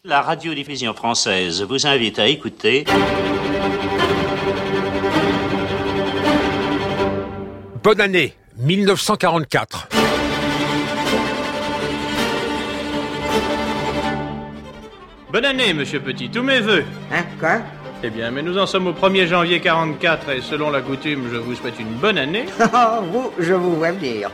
La radiodiffusion française vous invite à écouter... Bonne année, 1944. Bonne année, monsieur Petit, tous mes vœux. Hein, quoi? Eh bien, mais nous en sommes au 1er janvier 44 et selon la coutume, je vous souhaite une bonne année. Je vous vois venir.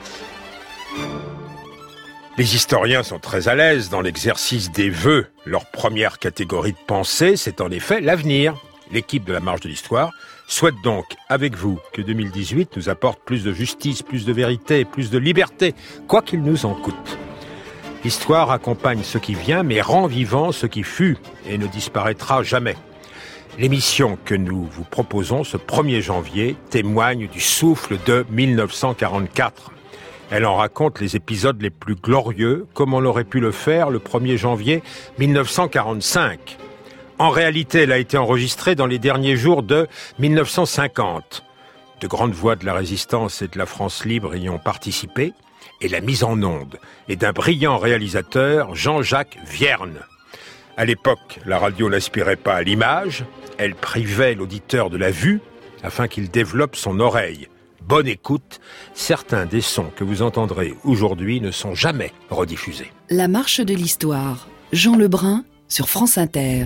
Les historiens sont très à l'aise dans l'exercice des vœux. Leur première catégorie de pensée, c'est en effet l'avenir. L'équipe de la Marche de l'Histoire souhaite donc, avec vous, que 2018 nous apporte plus de justice, plus de vérité, plus de liberté, quoi qu'il nous en coûte. L'histoire accompagne ce qui vient, mais rend vivant ce qui fut et ne disparaîtra jamais. L'émission que nous vous proposons ce 1er janvier témoigne du souffle de 1944. Elle en raconte les épisodes les plus glorieux, comme on aurait pu le faire le 1er janvier 1945. En réalité, elle a été enregistrée dans les derniers jours de 1950. De grandes voix de la résistance et de la France libre y ont participé, et la mise en onde est d'un brillant réalisateur, Jean-Jacques Vierne. À l'époque, la radio n'aspirait pas à l'image, elle privait l'auditeur de la vue afin qu'il développe son oreille. Bonne écoute, certains des sons que vous entendrez aujourd'hui ne sont jamais rediffusés. La Marche de l'Histoire, Jean Lebrun sur France Inter.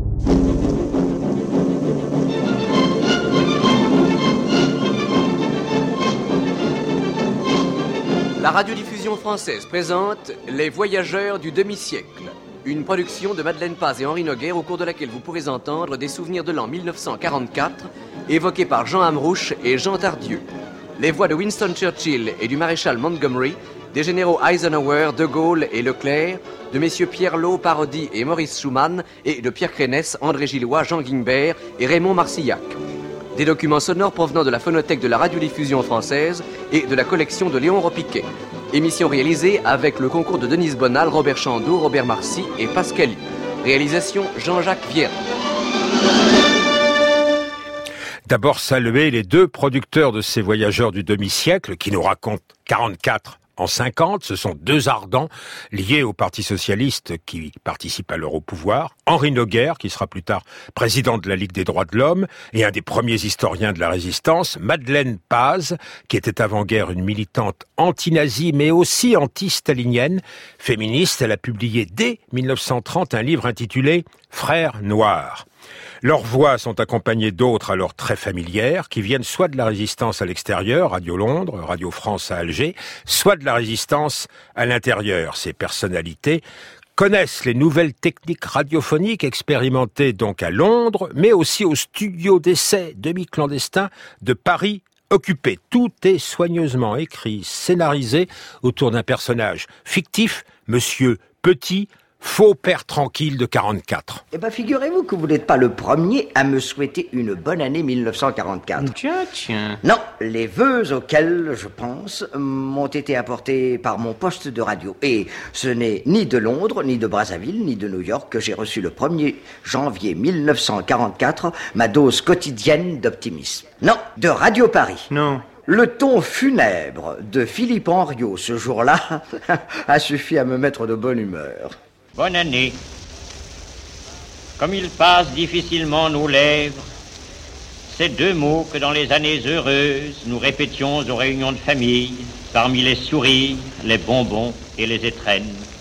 La radiodiffusion française présente Les Voyageurs du demi-siècle, une production de Madeleine Paz et Henri Noguer au cours de laquelle vous pourrez entendre des souvenirs de l'an 1944 évoqués par Jean Amrouche et Jean Tardieu. Les voix de Winston Churchill et du maréchal Montgomery, des généraux Eisenhower, De Gaulle et Leclerc, de messieurs Pierre Lot, Parodi et Maurice Schumann, et de Pierre Crénès, André Gillois, Jean Guimbert et Raymond Marcillac. Des documents sonores provenant de la phonothèque de la radiodiffusion française et de la collection de Léon Ropiquet. Émission réalisée avec le concours de Denise Bonal, Robert Chandeau, Robert Marcy et Pascali. Réalisation Jean-Jacques Vierne. D'abord saluer les deux producteurs de ces voyageurs du demi-siècle qui nous racontent 44 en 50. Ce sont deux ardents liés au Parti socialiste qui participe alors au pouvoir. Henri Noguer, qui sera plus tard président de la Ligue des droits de l'homme et un des premiers historiens de la résistance. Madeleine Paz, qui était avant-guerre une militante anti-nazie mais aussi anti-stalinienne. Féministe, elle a publié dès 1930 un livre intitulé « Frères noirs ». Leurs voix sont accompagnées d'autres alors très familières qui viennent soit de la résistance à l'extérieur, Radio Londres, Radio France à Alger, soit de la résistance à l'intérieur. Ces personnalités connaissent les nouvelles techniques radiophoniques expérimentées donc à Londres, mais aussi au studio d'essai demi-clandestin de Paris occupé. Tout est soigneusement écrit, scénarisé autour d'un personnage fictif, Monsieur Petit, faux père tranquille de 44. Eh ben, figurez-vous que vous n'êtes pas le premier à me souhaiter une bonne année 1944. Tiens. Non, les vœux auxquels je pense m'ont été apportés par mon poste de radio. Et ce n'est ni de Londres, ni de Brazzaville, ni de New York que j'ai reçu le 1er janvier 1944 ma dose quotidienne d'optimisme. Non, de Radio Paris. Non. Le ton funèbre de Philippe Henriot ce jour-là a suffi à me mettre de bonne humeur. Bonne année. Comme il passe difficilement nos lèvres, ces deux mots que dans les années heureuses, nous répétions aux réunions de famille, parmi les sourires, les bonbons et les étrennes.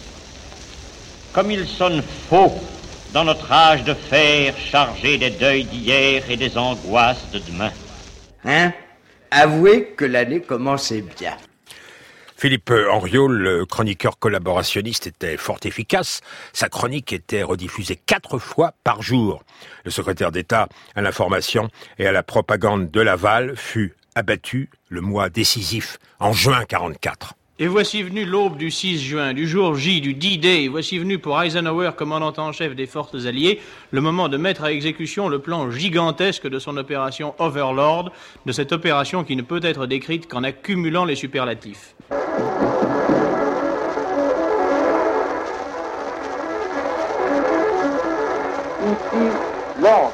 Comme ils sonnent faux dans notre âge de fer chargé des deuils d'hier et des angoisses de demain. Hein? Avouez que l'année commençait bien. Philippe Henriot, le chroniqueur collaborationniste, était fort efficace. Sa chronique était rediffusée 4 fois par jour. Le secrétaire d'État à l'information et à la propagande de Laval fut abattu le mois décisif en juin 44. Et voici venu l'aube du 6 juin, du jour J, du D-Day. Voici venu pour Eisenhower, commandant en chef des forces alliées, le moment de mettre à exécution le plan gigantesque de son opération Overlord, de cette opération qui ne peut être décrite qu'en accumulant les superlatifs. Ici, Londres.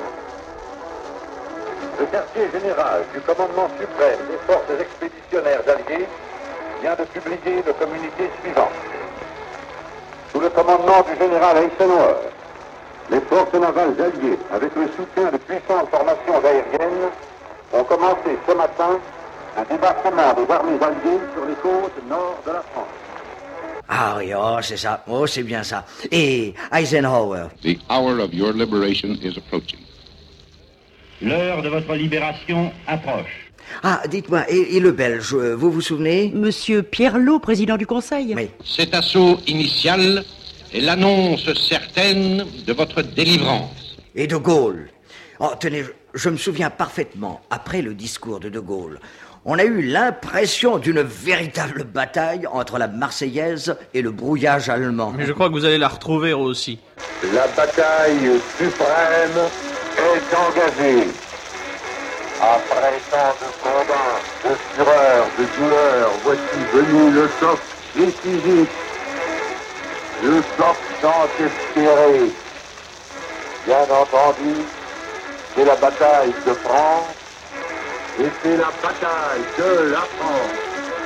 Le quartier général du commandement suprême des forces expéditionnaires alliées vient de publier le communiqué suivant. sous le commandement du général Eisenhower, les forces navales alliées, avec le soutien de puissantes formations aériennes, ont commencé ce matin un débarquement des armées alliées sur les côtes nord de la France. Ah oui, oh, c'est ça. Oh, c'est bien ça. Et Eisenhower. The hour of your liberation is approaching. L'heure de votre libération approche. Ah, dites-moi, et le Belge, vous vous souvenez? Monsieur Pierlot, président du Conseil. Oui. Cet assaut initial est l'annonce certaine de votre délivrance. Et de Gaulle. Oh, tenez, je me souviens parfaitement, après le discours de Gaulle, on a eu l'impression d'une véritable bataille entre la Marseillaise et le brouillage allemand. Mais je crois que vous allez la retrouver aussi. La bataille suprême est engagée. Après tant de combats, de fureur, de douleur, voici venu le choc décisif. Le choc tant espéré. Bien entendu, c'est la bataille de France et c'est la bataille de la France.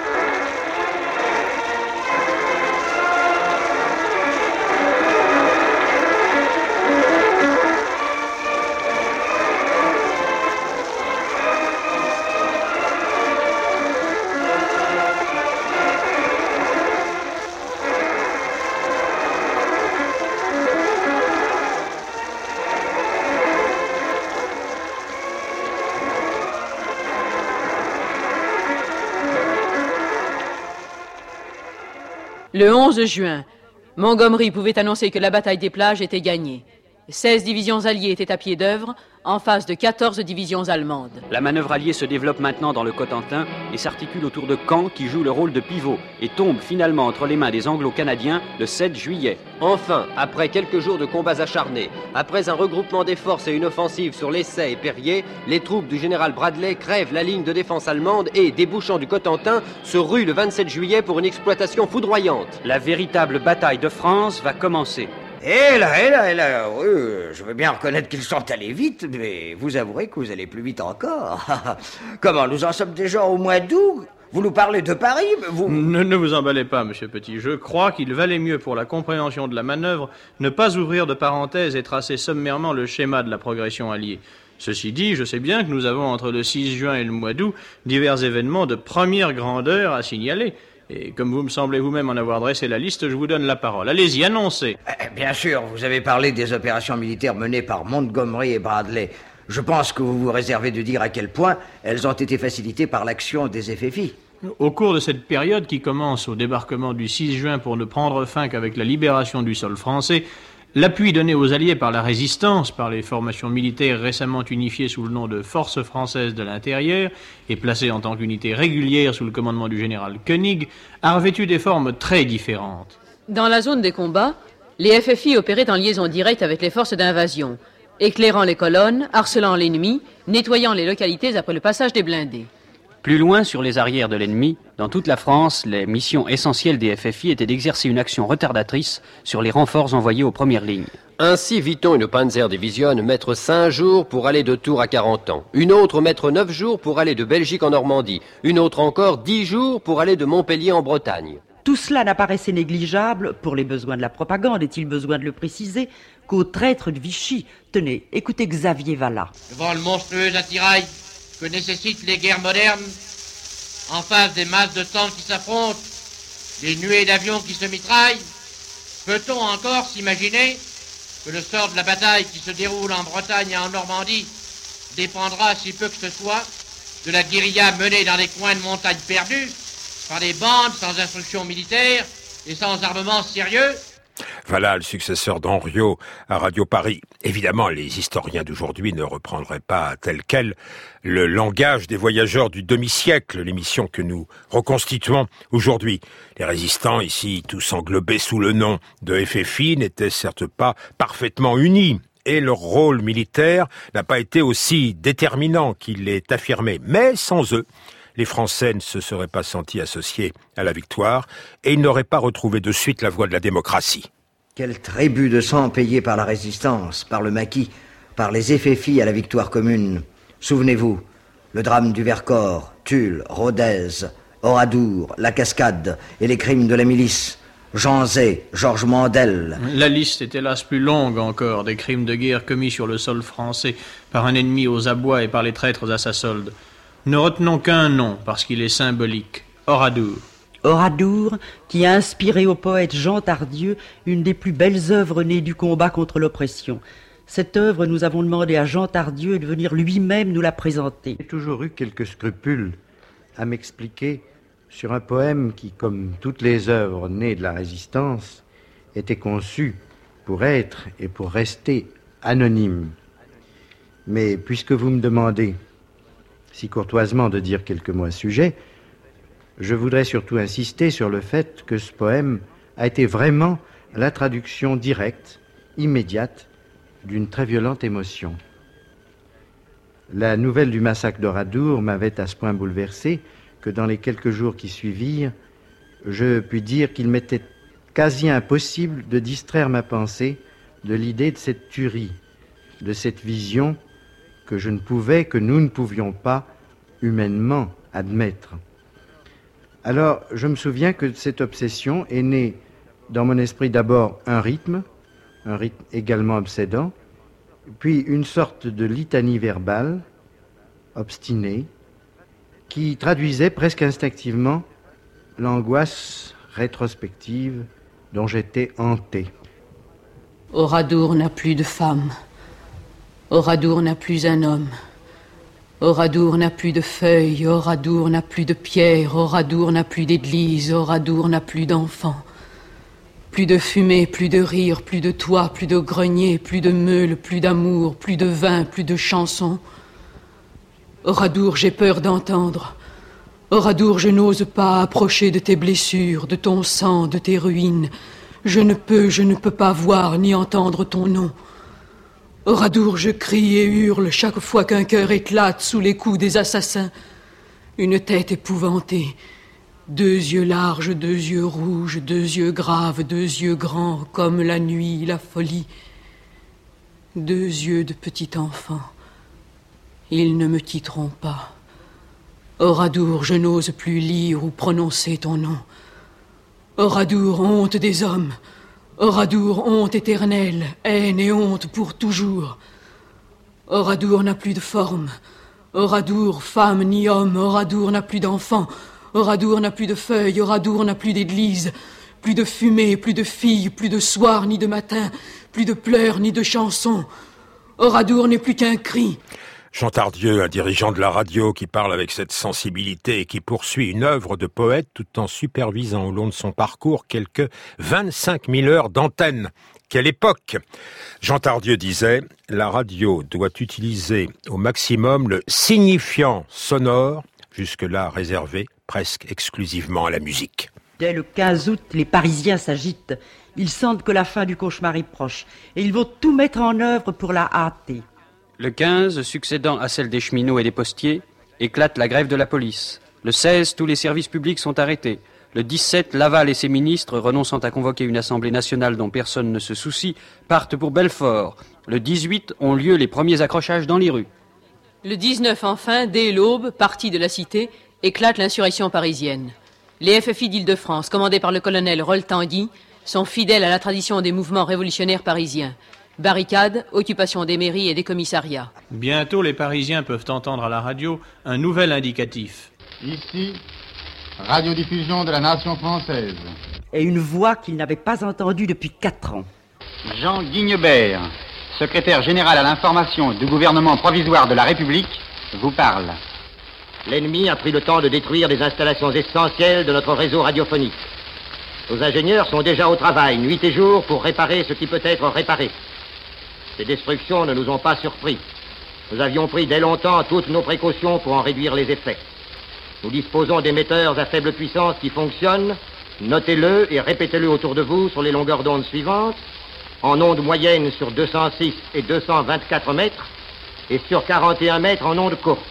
Le 11 juin, Montgomery pouvait annoncer que la bataille des plages était gagnée. 16 divisions alliées étaient à pied d'œuvre, en face de 14 divisions allemandes. La manœuvre alliée se développe maintenant dans le Cotentin et s'articule autour de Caen qui joue le rôle de pivot et tombe finalement entre les mains des Anglo-Canadiens le 7 juillet. Enfin, après quelques jours de combats acharnés, après un regroupement des forces et une offensive sur l'Essai et Perrier, les troupes du général Bradley crèvent la ligne de défense allemande et, débouchant du Cotentin, se ruent le 27 juillet pour une exploitation foudroyante. La véritable bataille de France va commencer. Et là, oui, je veux bien reconnaître qu'ils sont allés vite, mais vous avouerez que vous allez plus vite encore. Comment, nous en sommes déjà au mois d'août? Vous nous parlez de Paris, vous... Ne vous emballez pas, monsieur Petit. Je crois qu'il valait mieux pour la compréhension de la manœuvre ne pas ouvrir de parenthèses et tracer sommairement le schéma de la progression alliée. Ceci dit, je sais bien que nous avons entre le 6 juin et le mois d'août divers événements de première grandeur à signaler. Et comme vous me semblez vous-même en avoir dressé la liste, je vous donne la parole. Allez-y, annoncez. Bien sûr, vous avez parlé des opérations militaires menées par Montgomery et Bradley. Je pense que vous vous réservez de dire à quel point elles ont été facilitées par l'action des FFI. Au cours de cette période qui commence au débarquement du 6 juin pour ne prendre fin qu'avec la libération du sol français, l'appui donné aux Alliés par la résistance, par les formations militaires récemment unifiées sous le nom de Forces françaises de l'intérieur et placées en tant qu'unité régulière sous le commandement du général Koenig, a revêtu des formes très différentes. Dans la zone des combats, les FFI opéraient en liaison directe avec les forces d'invasion, éclairant les colonnes, harcelant l'ennemi, nettoyant les localités après le passage des blindés. Plus loin, sur les arrières de l'ennemi, dans toute la France, les missions essentielles des FFI étaient d'exercer une action retardatrice sur les renforts envoyés aux premières lignes. Ainsi vit-on une Panzerdivision mettre 5 jours pour aller de Tours à 40 ans, une autre mettre 9 jours pour aller de Belgique en Normandie, une autre encore 10 jours pour aller de Montpellier en Bretagne. Tout cela n'apparaissait négligeable, pour les besoins de la propagande, est-il besoin de le préciser, qu'au traître de Vichy. Tenez, écoutez Xavier Vallat. Devant le monstrueux attirail que nécessitent les guerres modernes, en face des masses de tanks qui s'affrontent, des nuées d'avions qui se mitraillent, peut-on encore s'imaginer que le sort de la bataille qui se déroule en Bretagne et en Normandie dépendra, si peu que ce soit, de la guérilla menée dans les coins de montagnes perdues par des bandes sans instruction militaire et sans armement sérieux? Voilà le successeur d'Henriot à Radio Paris. Évidemment, les historiens d'aujourd'hui ne reprendraient pas tel quel le langage des voyageurs du demi-siècle, l'émission que nous reconstituons aujourd'hui. Les résistants, ici tous englobés sous le nom de FFI, n'étaient certes pas parfaitement unis. Et leur rôle militaire n'a pas été aussi déterminant qu'il l'est affirmé. Mais sans eux, les Français ne se seraient pas sentis associés à la victoire et ils n'auraient pas retrouvé de suite la voie de la démocratie. Quel tribut de sang payé par la résistance, par le maquis, par les FFI à la victoire commune. Souvenez-vous, le drame du Vercors, Tulle, Rodez, Oradour, la Cascade et les crimes de la milice. Jean Zay, Georges Mandel. La liste est hélas plus longue encore des crimes de guerre commis sur le sol français par un ennemi aux abois et par les traîtres à sa solde. Ne retenons qu'un nom parce qu'il est symbolique, Oradour. Oradour, qui a inspiré au poète Jean Tardieu une des plus belles œuvres nées du combat contre l'oppression. Cette œuvre, nous avons demandé à Jean Tardieu de venir lui-même nous la présenter. J'ai toujours eu quelques scrupules à m'expliquer sur un poème qui, comme toutes les œuvres nées de la Résistance, était conçu pour être et pour rester anonyme. Mais puisque vous me demandez si courtoisement de dire quelques mots à ce sujet, je voudrais surtout insister sur le fait que ce poème a été vraiment la traduction directe, immédiate, d'une très violente émotion. La nouvelle du massacre d'Oradour m'avait à ce point bouleversé que dans les quelques jours qui suivirent, je puis dire qu'il m'était quasi impossible de distraire ma pensée de l'idée de cette tuerie, de cette vision que nous ne pouvions pas humainement admettre. Alors, je me souviens que de cette obsession est né dans mon esprit d'abord un rythme également obsédant, puis une sorte de litanie verbale, obstinée, qui traduisait presque instinctivement l'angoisse rétrospective dont j'étais hanté. Oradour n'a plus de femme. Oradour n'a plus un homme. Oradour n'a plus de feuilles. Oradour n'a plus de pierres. Oradour n'a plus d'église. Oradour n'a plus d'enfants. Plus de fumée, plus de rire, plus de toit, plus de grenier, plus de meules, plus d'amour, plus de vin, plus de chansons. Oradour, j'ai peur d'entendre. Oradour, je n'ose pas approcher de tes blessures, de ton sang, de tes ruines. Je ne peux pas voir ni entendre ton nom. Oradour, je crie et hurle chaque fois qu'un cœur éclate sous les coups des assassins. Une tête épouvantée, 2 yeux larges, 2 yeux rouges, 2 yeux graves, 2 yeux grands, comme la nuit, la folie. 2 yeux de petit enfant. Ils ne me quitteront pas. Oradour, je n'ose plus lire ou prononcer ton nom. Oradour, honte des hommes. Oradour, honte éternelle, haine et honte pour toujours. Oradour n'a plus de forme. Oradour, femme ni homme. Oradour n'a plus d'enfants. Oradour n'a plus de feuilles. Oradour n'a plus d'église. Plus de fumée, plus de filles, plus de soir ni de matin. Plus de pleurs ni de chansons. Oradour n'est plus qu'un cri. Jean Tardieu, un dirigeant de la radio qui parle avec cette sensibilité et qui poursuit une œuvre de poète tout en supervisant au long de son parcours quelques 25 000 heures d'antenne. Quelle époque! Jean Tardieu disait « La radio doit utiliser au maximum le signifiant sonore, jusque-là réservé presque exclusivement à la musique. » Dès le 15 août, les Parisiens s'agitent. Ils sentent que la fin du cauchemar est proche et ils vont tout mettre en œuvre pour la hâter. Le 15, succédant à celle des cheminots et des postiers, éclate la grève de la police. Le 16, tous les services publics sont arrêtés. Le 17, Laval et ses ministres, renonçant à convoquer une assemblée nationale dont personne ne se soucie, partent pour Belfort. Le 18, ont lieu les premiers accrochages dans les rues. Le 19, enfin, dès l'aube, parti de la cité, éclate l'insurrection parisienne. Les FFI d'Île-de-France, commandés par le colonel Roll-Tanguy, sont fidèles à la tradition des mouvements révolutionnaires parisiens. Barricades, occupation des mairies et des commissariats. Bientôt, les Parisiens peuvent entendre à la radio un nouvel indicatif. Ici, radiodiffusion de la nation française. Et une voix qu'ils n'avaient pas entendue depuis 4 ans. Jean Guignebert, secrétaire général à l'information du gouvernement provisoire de la République, vous parle. L'ennemi a pris le temps de détruire des installations essentielles de notre réseau radiophonique. Nos ingénieurs sont déjà au travail, nuit et jour, pour réparer ce qui peut être réparé. Ces destructions ne nous ont pas surpris. Nous avions pris dès longtemps toutes nos précautions pour en réduire les effets. Nous disposons d'émetteurs à faible puissance qui fonctionnent. Notez-le et répétez-le autour de vous sur les longueurs d'onde suivantes. En onde moyenne sur 206 et 224 mètres et sur 41 mètres en onde courte.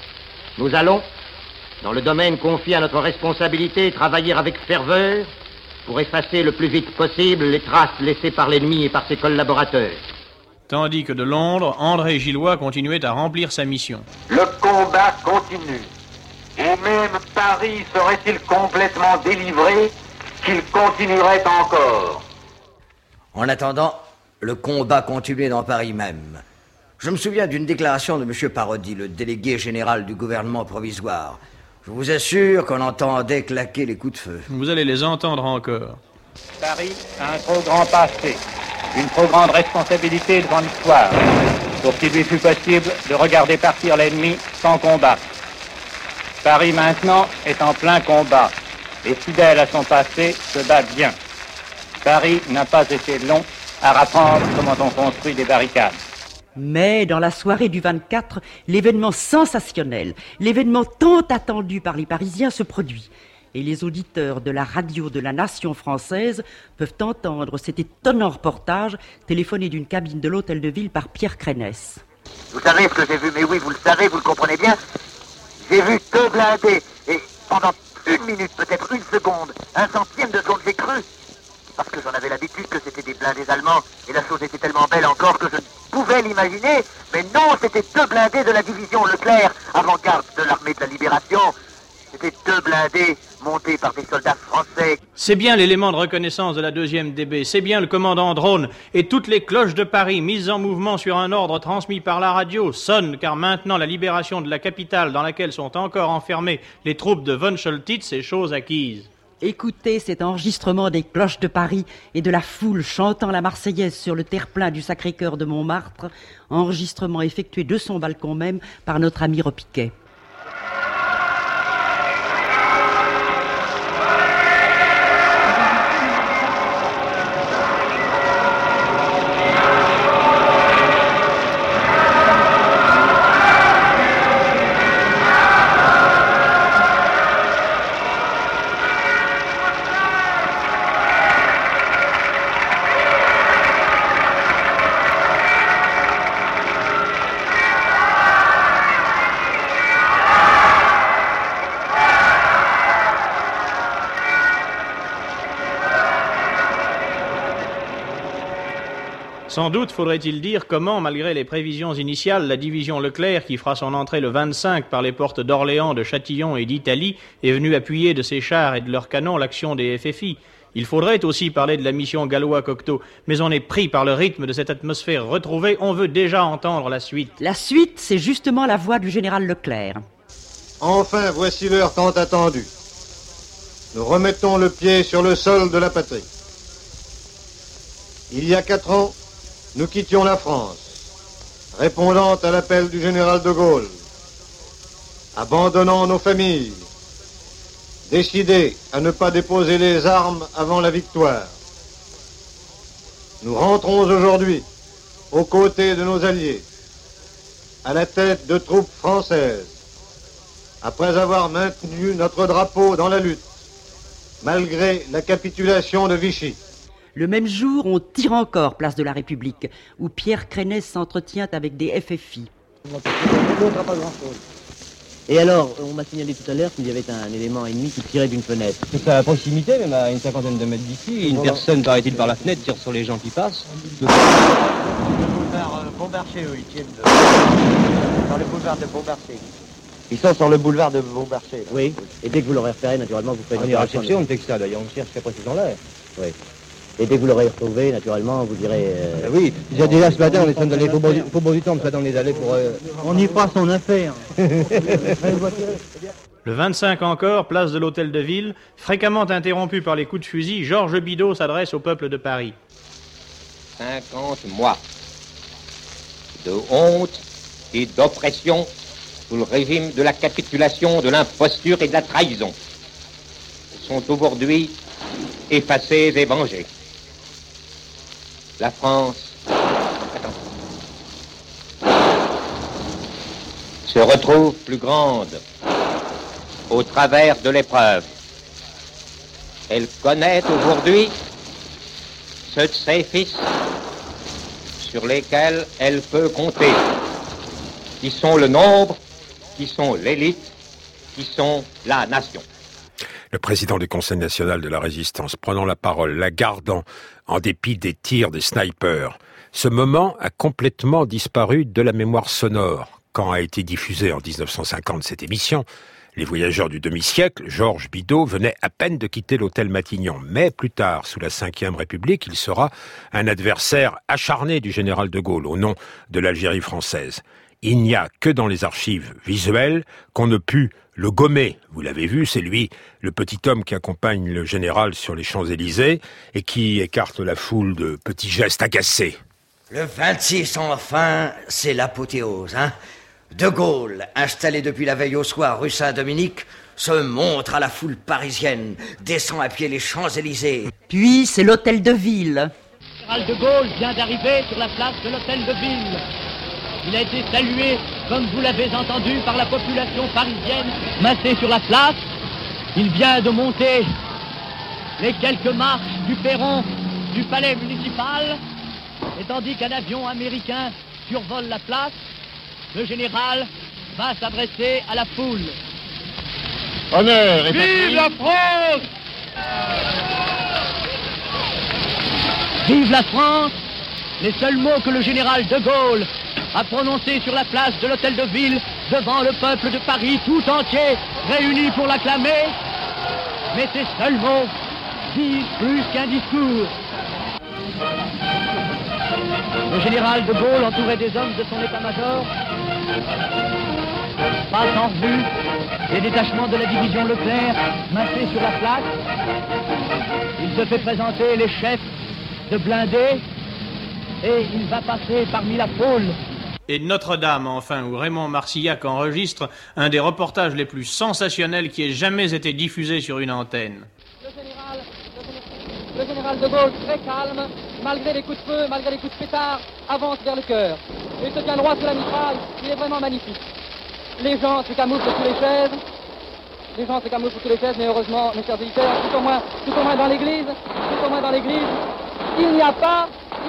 Nous allons, dans le domaine confié à notre responsabilité, travailler avec ferveur pour effacer le plus vite possible les traces laissées par l'ennemi et par ses collaborateurs. Tandis que de Londres, André Gillois continuait à remplir sa mission. Le combat continue. Et même Paris serait-il complètement délivré qu'il continuerait encore. En attendant, le combat continuait dans Paris même. Je me souviens d'une déclaration de M. Parodi, le délégué général du gouvernement provisoire. Je vous assure qu'on entendait claquer les coups de feu. Vous allez les entendre encore. Paris a un trop grand passé, une trop grande responsabilité devant l'histoire, pour qu'il lui fût possible de regarder partir l'ennemi sans combattre. Paris maintenant est en plein combat, et fidèle à son passé, se bat bien. Paris n'a pas été long à apprendre comment on construit des barricades. Mais dans la soirée du 24, l'événement sensationnel, l'événement tant attendu par les Parisiens se produit. Et les auditeurs de la radio de la Nation française peuvent entendre cet étonnant reportage téléphoné d'une cabine de l'hôtel de ville par Pierre Crénesse. Vous savez ce que j'ai vu, mais oui, vous le savez, vous le comprenez bien. J'ai vu 2 blindés, et pendant 1 minute, peut-être 1 seconde, 1/100e de seconde, j'ai cru, parce que j'en avais l'habitude que c'était des blindés allemands, et la chose était tellement belle encore que je ne pouvais l'imaginer, mais non, c'était 2 blindés de la division Leclerc, avant-garde de l'armée de la Libération. C'était 2 blindés montés par des soldats français. C'est bien l'élément de reconnaissance de la 2e DB, c'est bien le commandant Drone, et toutes les cloches de Paris mises en mouvement sur un ordre transmis par la radio sonnent, car maintenant la libération de la capitale dans laquelle sont encore enfermées les troupes de von Choltitz est chose acquise. Écoutez cet enregistrement des cloches de Paris et de la foule chantant la Marseillaise sur le terre-plein du Sacré-Cœur de Montmartre, enregistrement effectué de son balcon même par notre ami Repiquet. Sans doute faudrait-il dire comment, malgré les prévisions initiales, la division Leclerc, qui fera son entrée le 25 par les portes d'Orléans, de Châtillon et d'Italie, est venue appuyer de ses chars et de leurs canons l'action des FFI. Il faudrait aussi parler de la mission Gallois-Cocteau, mais on est pris par le rythme de cette atmosphère retrouvée, on veut déjà entendre la suite. La suite, c'est justement la voix du général Leclerc. Enfin, voici l'heure tant attendue. Nous remettons le pied sur le sol de la patrie. Il y a 4 ans, nous quittions la France, répondant à l'appel du général de Gaulle, abandonnant nos familles, décidés à ne pas déposer les armes avant la victoire. Nous rentrons aujourd'hui aux côtés de nos alliés, à la tête de troupes françaises, après avoir maintenu notre drapeau dans la lutte, malgré la capitulation de Vichy. Le même jour, on tire encore place de la République, où Pierre Crénesse s'entretient avec des FFI. Et alors, on m'a signalé tout à l'heure qu'il y avait un élément ennemi qui tirait d'une fenêtre. C'est à proximité, même à une 50aine de mètres d'ici. Une personne, paraît-il, par la fenêtre, tire sur les gens qui passent. Le boulevard Beaumarchais, eux, ils tiennent sur le boulevard de Beaumarchais. Ils sont sur le boulevard de Beaumarchais. Oui, et dès que vous l'aurez repéré, naturellement, vous ferez... On ira chercher, on ne fait que ça, d'ailleurs, on cherche qu'après ces gens-là. Oui. Et dès que vous l'aurez retrouvé, naturellement, vous direz... Oui, déjà ce matin, on est en train d'aller, faut beau du temps ce matin, on est allé pour... On y fera son affaire. Le 25 encore, place de l'Hôtel de Ville, fréquemment interrompu par les coups de fusil, Georges Bidault s'adresse au peuple de Paris. 50 mois de honte et d'oppression sous le régime de la capitulation, de l'imposture et de la trahison sont aujourd'hui effacés et vengés. La France se retrouve plus grande au travers de l'épreuve. Elle connaît aujourd'hui ceux de ses fils sur lesquels elle peut compter, qui sont le nombre, qui sont l'élite, qui sont la nation. Le président du Conseil national de la résistance prenant la parole, la gardant en dépit des tirs des snipers. Ce moment a complètement disparu de la mémoire sonore. Quand a été diffusée en 1950 cette émission, Les voyageurs du demi-siècle, Georges Bidault, venait à peine de quitter l'hôtel Matignon. Mais plus tard, sous la Ve République, il sera un adversaire acharné du général de Gaulle au nom de l'Algérie française. Il n'y a que dans les archives visuelles qu'on ne put le gommer. Vous l'avez vu, c'est lui, le petit homme qui accompagne le général sur les Champs-Élysées et qui écarte la foule de petits gestes agacés. Le 26, enfin, c'est l'apothéose, hein. De Gaulle, installé depuis la veille au soir rue Saint-Dominique, se montre à la foule parisienne, descend à pied les Champs-Élysées. Puis c'est l'hôtel de ville. Le général de Gaulle vient d'arriver sur la place de l'hôtel de ville. Il a été salué, comme vous l'avez entendu, par la population parisienne massée sur la place. Il vient de monter les quelques marches du perron du palais municipal. Et tandis qu'un avion américain survole la place, le général va s'adresser à la foule. Honneur et Vive la France! Vive la France! Les seuls mots que le général de Gaulle a prononcés sur la place de l'hôtel de ville devant le peuple de Paris tout entier réuni pour l'acclamer. Mais ces seuls mots disent plus qu'un discours. Le général de Gaulle, entouré des hommes de son état-major, passe en revue les détachements de la division Leclerc massés sur la place. Il se fait présenter les chefs de blindés et il va passer parmi la foule. Et Notre-Dame, enfin, où Raymond Marcillac enregistre un des reportages les plus sensationnels qui ait jamais été diffusé sur une antenne. Le général de Gaulle, très calme, malgré les coups de feu, malgré les coups de pétard, avance vers le cœur. Il se tient droit sous la mitraille, il est vraiment magnifique. Les gens se camouflent sur les chaises. Mais heureusement, mes chers auditeurs, tout au moins dans l'église, il n'y a pas,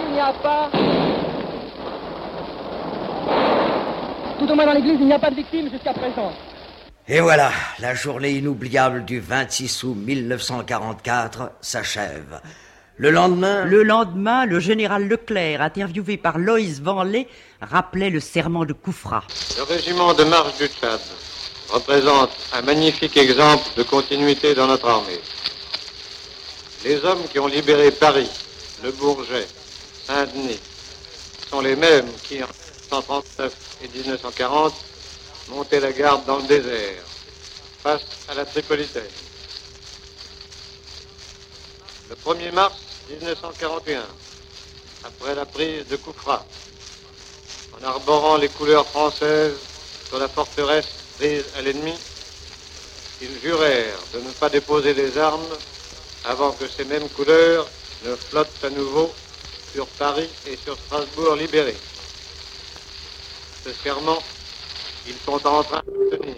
tout au moins dans l'église, il n'y a pas de victimes jusqu'à présent. Et voilà, la journée inoubliable du 26 août 1944 s'achève. Le lendemain, le général Leclerc, interviewé par Loïs Vanley, rappelait le serment de Koufra. Le régiment de marche du Tchad représente un magnifique exemple de continuité dans notre armée. Les hommes qui ont libéré Paris, le Bourget, Saint-Denis, sont les mêmes qui, en 1939 et 1940, montaient la garde dans le désert, face à la Tripolitaine. Le 1er mars 1941, après la prise de Koufra, en arborant les couleurs françaises sur la forteresse prise à l'ennemi, ils jurèrent de ne pas déposer les armes avant que ces mêmes couleurs ne flottent à nouveau sur Paris et sur Strasbourg libérés. Ce serment, ils sont en train de tenir.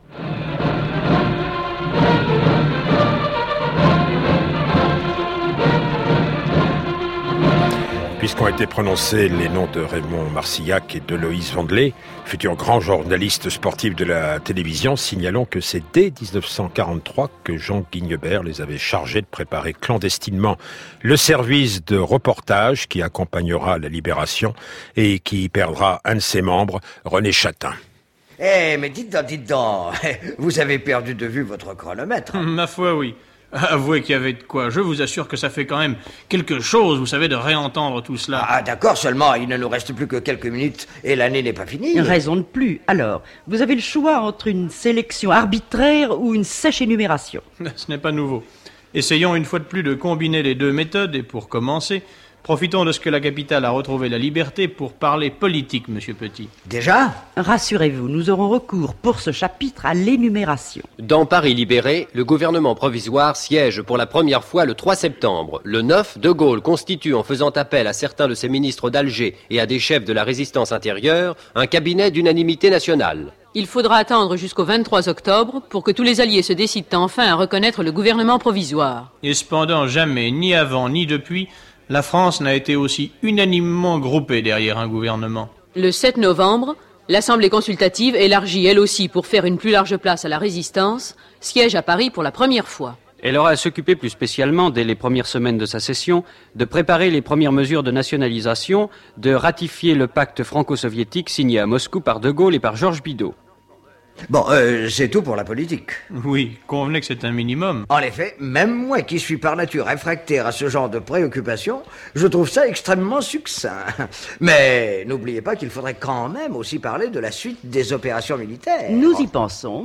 Puisqu'ont été prononcés les noms de Raymond Marcillac et de Loïs Vanley, futur grand journaliste sportif de la télévision, signalons que c'est dès 1943 que Jean Guignebert les avait chargés de préparer clandestinement le service de reportage qui accompagnera la libération et qui perdra un de ses membres, René Chatin. Mais dites donc, vous avez perdu de vue votre chronomètre. Ma foi, oui. Avouez qu'il y avait de quoi. Je vous assure que ça fait quand même quelque chose, vous savez, de réentendre tout cela. Ah, d'accord, seulement il ne nous reste plus que quelques minutes et l'année n'est pas finie. Raison de plus. Alors, vous avez le choix entre une sélection arbitraire ou une sèche énumération. Ce n'est pas nouveau. Essayons une fois de plus de combiner les deux méthodes et pour commencer, profitons de ce que la capitale a retrouvé la liberté pour parler politique, monsieur Petit. Déjà ? Rassurez-vous, nous aurons recours pour ce chapitre à l'énumération. Dans Paris libéré, le gouvernement provisoire siège pour la première fois le 3 septembre. Le 9, De Gaulle constitue, en faisant appel à certains de ses ministres d'Alger et à des chefs de la résistance intérieure, un cabinet d'unanimité nationale. Il faudra attendre jusqu'au 23 octobre pour que tous les alliés se décident enfin à reconnaître le gouvernement provisoire. Et cependant, jamais, ni avant ni depuis, la France n'a été aussi unanimement groupée derrière un gouvernement. Le 7 novembre, l'Assemblée consultative, élargie elle aussi pour faire une plus large place à la résistance, siège à Paris pour la première fois. Elle aura à s'occuper plus spécialement, dès les premières semaines de sa session, de préparer les premières mesures de nationalisation, de ratifier le pacte franco-soviétique signé à Moscou par De Gaulle et par Georges Bidault. Bon, c'est tout pour la politique. Oui, convenez que c'est un minimum. En effet, même moi qui suis par nature réfractaire à ce genre de préoccupations, je trouve ça extrêmement succinct. Mais n'oubliez pas qu'il faudrait quand même aussi parler de la suite des opérations militaires. Nous y pensons.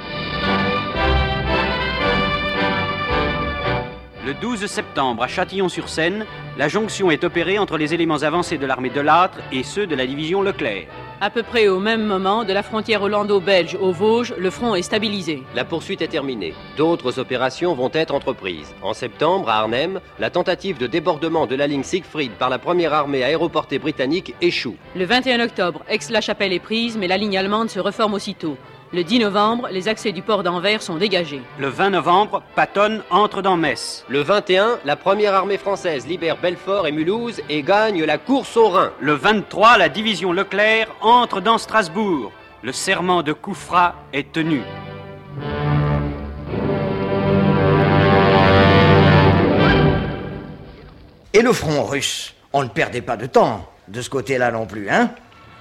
Le 12 septembre, à Châtillon-sur-Seine, la jonction est opérée entre les éléments avancés de l'armée de Lattre et ceux de la division Leclerc. À peu près au même moment, de la frontière hollando-belge aux Vosges, le front est stabilisé. La poursuite est terminée. D'autres opérations vont être entreprises. En septembre, à Arnhem, la tentative de débordement de la ligne Siegfried par la première armée aéroportée britannique échoue. Le 21 octobre, Aix-la-Chapelle est prise, mais la ligne allemande se reforme aussitôt. Le 10 novembre, les accès du port d'Anvers sont dégagés. Le 20 novembre, Patton entre dans Metz. Le 21, la première armée française libère Belfort et Mulhouse et gagne la course au Rhin. Le 23, la division Leclerc entre dans Strasbourg. Le serment de Koufra est tenu. Et le front russe, on ne perdait pas de temps de ce côté-là non plus, hein?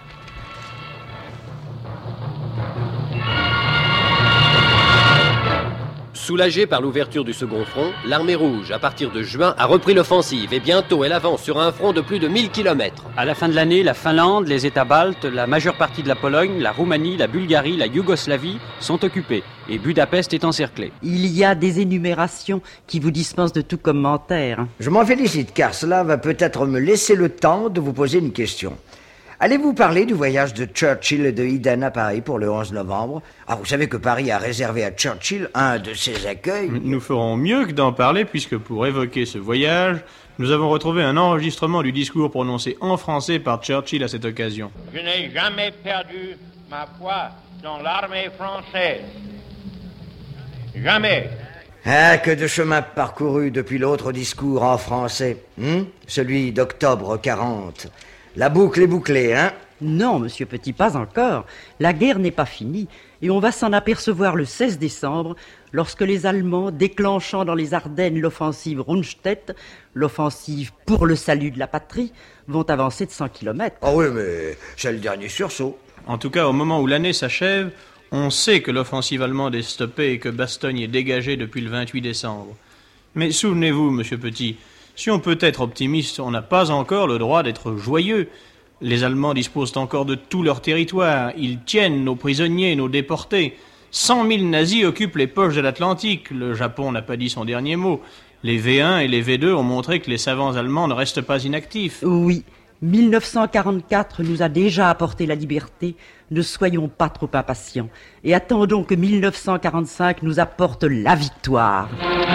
Soulagée par l'ouverture du second front, l'armée rouge, à partir de juin, a repris l'offensive et bientôt elle avance sur un front de plus de 1000 km. À la fin de l'année, la Finlande, les États baltes, la majeure partie de la Pologne, la Roumanie, la Bulgarie, la Yougoslavie sont occupés et Budapest est encerclée. Il y a des énumérations qui vous dispensent de tout commentaire. Je m'en félicite car cela va peut-être me laisser le temps de vous poser une question. Allez-vous parler du voyage de Churchill et de Eden à Paris pour le 11 novembre? Ah, vous savez que Paris a réservé à Churchill un de ses accueils. Nous ferons mieux que d'en parler puisque pour évoquer ce voyage, nous avons retrouvé un enregistrement du discours prononcé en français par Churchill à cette occasion. Je n'ai jamais perdu ma foi dans l'armée française. Jamais. Ah, que de chemin parcouru depuis l'autre discours en français, celui d'octobre 40. La boucle est bouclée, hein? Non, monsieur Petit, pas encore. La guerre n'est pas finie et on va s'en apercevoir le 16 décembre lorsque les Allemands, déclenchant dans les Ardennes l'offensive Rundstedt, l'offensive pour le salut de la patrie, vont avancer de 100 km. Ah oui, mais c'est le dernier sursaut. En tout cas, au moment où l'année s'achève, on sait que l'offensive allemande est stoppée et que Bastogne est dégagée depuis le 28 décembre. Mais souvenez-vous, monsieur Petit, si on peut être optimiste, on n'a pas encore le droit d'être joyeux. Les Allemands disposent encore de tout leur territoire. Ils tiennent nos prisonniers, nos déportés. 100 000 nazis occupent les poches de l'Atlantique. Le Japon n'a pas dit son dernier mot. Les V1 et les V2 ont montré que les savants allemands ne restent pas inactifs. Oui, 1944 nous a déjà apporté la liberté. Ne soyons pas trop impatients. Et attendons que 1945 nous apporte la victoire.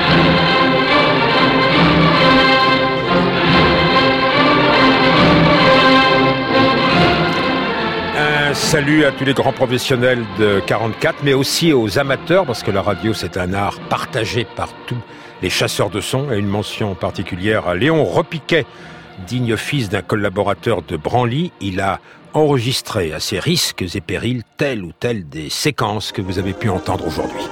Salut à tous les grands professionnels de 44, mais aussi aux amateurs, parce que la radio, c'est un art partagé par tous les chasseurs de son, et une mention particulière à Léon Repiquet, digne fils d'un collaborateur de Branly. Il a enregistré à ses risques et périls telle ou telle des séquences que vous avez pu entendre aujourd'hui.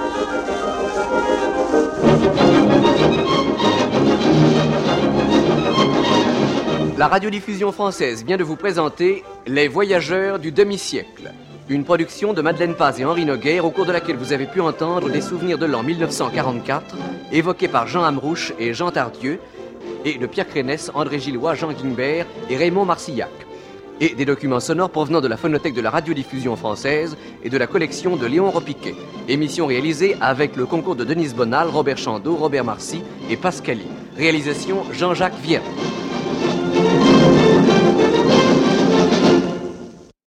La radiodiffusion française vient de vous présenter Les Voyageurs du demi-siècle, une production de Madeleine Paz et Henri Noguer au cours de laquelle vous avez pu entendre des souvenirs de l'an 1944 évoqués par Jean Amrouche et Jean Tardieu et de Pierre Crénès, André Gillois, Jean Guimbert et Raymond Marcillac, et des documents sonores provenant de la phonothèque de la radiodiffusion française et de la collection de Léon Repiquet. Émission réalisée avec le concours de Denise Bonal, Robert Chandeau, Robert Marcy et Pascali. Réalisation Jean-Jacques Vierne.